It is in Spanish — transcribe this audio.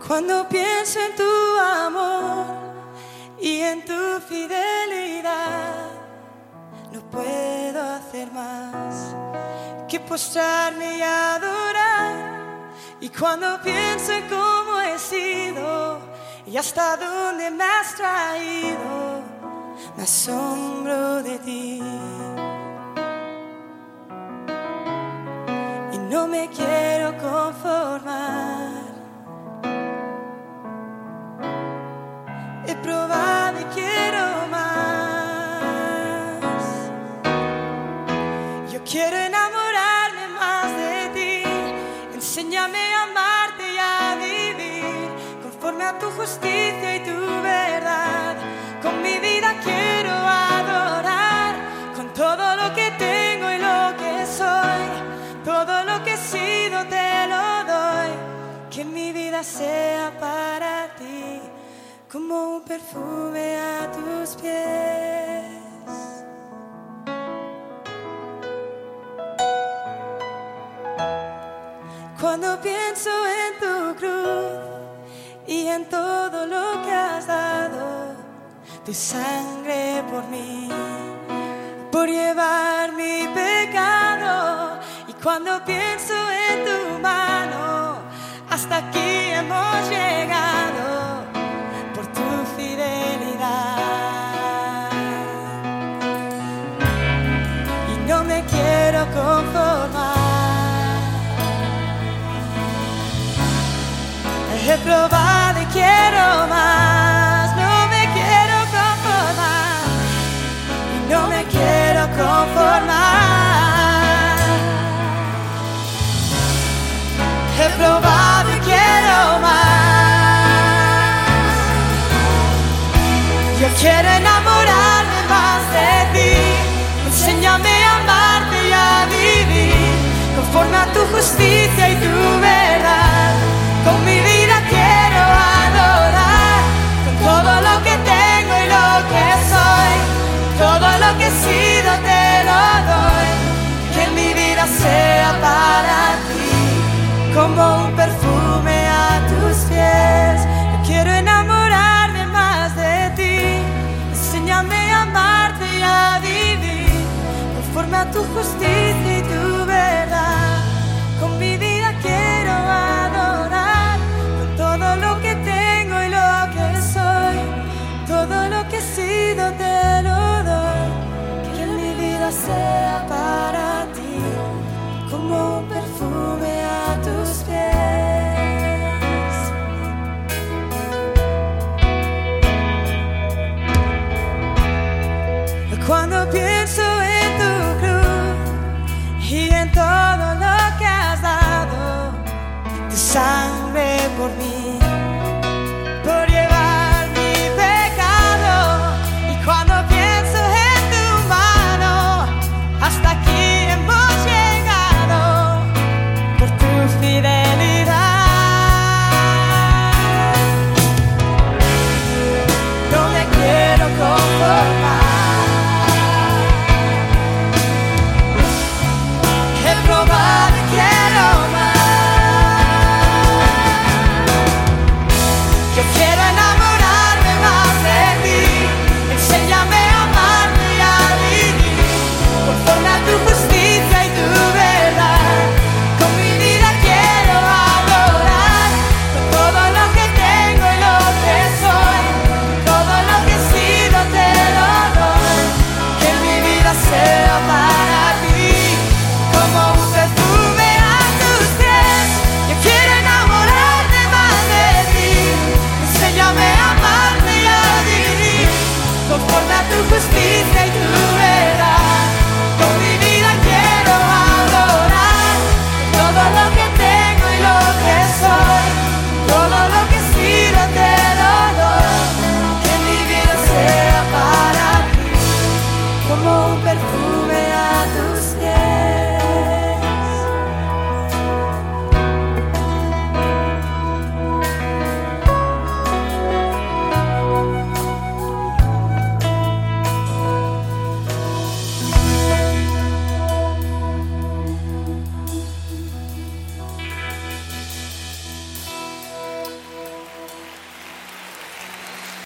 Cuando pienso en tu amor y en tu fidelidad, no puedo hacer más que postrarme y adorar. Y cuando pienso en cómo he sido y hasta dónde me has traído, me asombro de ti. Y no me quiero conformar. He probado y quiero más. Yo quiero enamorarme más de ti. Enséñame a amarte y a vivir conforme a tu justicia y tu verdad. Con mi vida quiero adorar, con todo lo que tengo y lo que soy. Todo lo que he sido te lo doy. Que mi vida sea para ti como un perfume a tus pies. Cuando pienso en tu cruz y en todo lo que has dado, tu sangre por mí, por llevar mi pecado. Y cuando pienso en tu mano, hasta aquí hemos llegado por tu fidelidad. Y no me quiero conformar. He probado y quiero más. No me quiero conformar. Y no me quiero conformar. He probado y quiero más. Yo quiero enamorarme más de ti. Enséñame a amarte y a vivir conforme a tu justicia y tu verdad. Con mi vida quiero adorar, con todo lo que tengo y lo que soy. Todo lo que he sido te lo doy. Que mi vida sea para ti como un perfume a tus pies. Yo quiero enamorarme más de ti. Enséñame a amarte y a vivir conforme a tu justicia y tu verdad. Con mi vida quiero adorar, con todo lo que tengo y lo que soy. Todo lo que he sido te lo doy. Que mi vida sea para ti como un perfume a tus pies. Cuando pienso en tu cruz y en todo lo que has dado, tu sangre por mí, por llevar mi pecado. Y cuando pienso en tu mano, hasta aquí hemos llegado por tu fidelidad. No me quiero conformar. He probado y quiero más. Yo quiero enamorarme más de ti. Enséñame a amarte y a vivir conforme a tu justicia y tu verdad. Con mi vida quiero adorar, con todo lo que tengo y lo que soy. Todo lo que he sido te lo doy. Que mi vida sea para ti como un perfume a tus pies. Yo quiero enamorarme más de ti. Enséñame a amarte y a vivir conforme a tu justicia y tu verdad. Con mi vida quiero adorar, todo lo que tengo y lo que soy. Todo lo que he sido te lo doy. Que mi vida sea para ti como un perfume a tus pies.